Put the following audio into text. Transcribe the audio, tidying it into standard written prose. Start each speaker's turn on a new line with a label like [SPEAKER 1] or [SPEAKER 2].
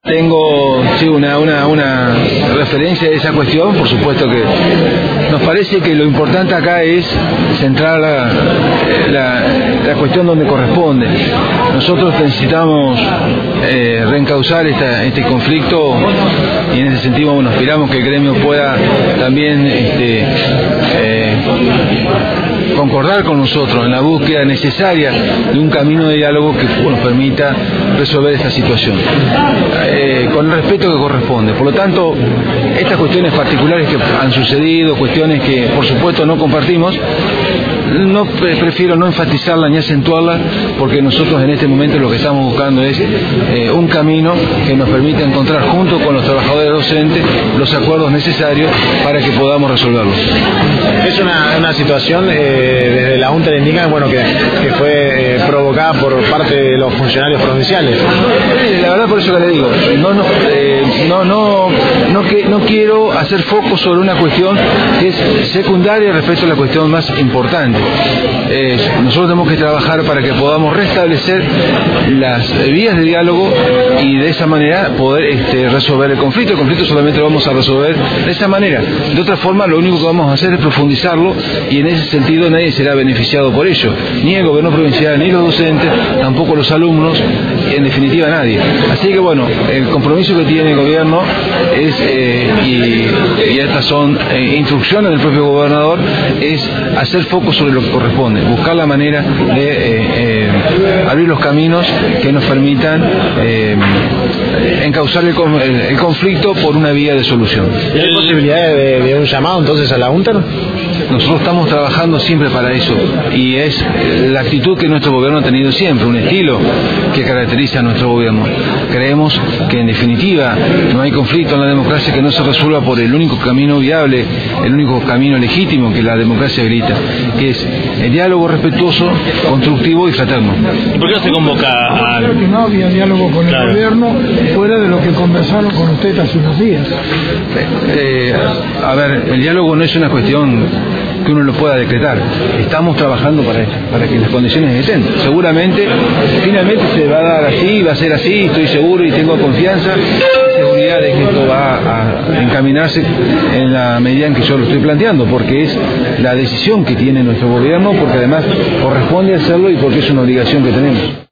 [SPEAKER 1] Tengo una referencia de esa cuestión. Por supuesto que nos parece que lo importante acá es centrar la cuestión donde corresponde. Nosotros necesitamos reencauzar este conflicto, y en ese sentido aspiramos que el gremio pueda también concordar con nosotros en la búsqueda necesaria de un camino de diálogo que nos permita resolver esta situación con el respeto que corresponde. Por lo tanto, estas cuestiones particulares que han sucedido, cuestiones que por supuesto no compartimos, prefiero no enfatizarlas ni acentuarlas, porque nosotros en este momento lo que estamos buscando es un camino que nos permita encontrar junto con los trabajadores docentes los acuerdos necesarios para que podamos resolverlos.
[SPEAKER 2] Es una situación desde la Junta le indican que fue provocada por parte de los funcionarios provinciales.
[SPEAKER 1] La verdad, por eso que le digo, no quiero hacer foco sobre una cuestión que es secundaria respecto a la cuestión más importante. Nosotros tenemos que trabajar para que podamos restablecer las vías de diálogo y de esa manera poder resolver el conflicto. El conflicto solamente lo vamos a resolver de esa manera. De otra forma, lo único que vamos a hacer es profundizarlo, y en ese sentido nadie será beneficiado por ello, ni el gobierno provincial, ni los docentes, tampoco los alumnos, en definitiva nadie. Así que el compromiso que tiene el gobierno es, y estas son instrucciones del propio gobernador, es hacer foco sobre lo que corresponde, buscar la manera de abrir los caminos que nos permitan encauzar el conflicto por una vía de solución.
[SPEAKER 2] ¿Hay posibilidad de un llamado entonces a la Junta?
[SPEAKER 1] Nosotros estamos trabajando siempre para eso, y es la actitud que nuestro gobierno ha tenido siempre, un estilo que caracteriza a nuestro gobierno. Creemos que en definitiva no hay conflicto en la democracia que no se resuelva por el único camino viable, el único camino legítimo que la democracia grita, que es el diálogo respetuoso, constructivo y fraterno.
[SPEAKER 3] ¿Y por qué no se convoca a...?
[SPEAKER 4] Creo que no había diálogo con el gobierno fuera de lo que conversaron con usted hace unos días.
[SPEAKER 1] El diálogo no es una cuestión que uno lo pueda decretar. Estamos trabajando para que las condiciones estén. Seguramente, finalmente se va a dar así, va a ser así, estoy seguro y tengo confianza y seguridad de que esto va a encaminarse en la medida en que yo lo estoy planteando, porque es la decisión que tiene nuestro gobierno, porque además corresponde hacerlo y porque es una obligación que tenemos.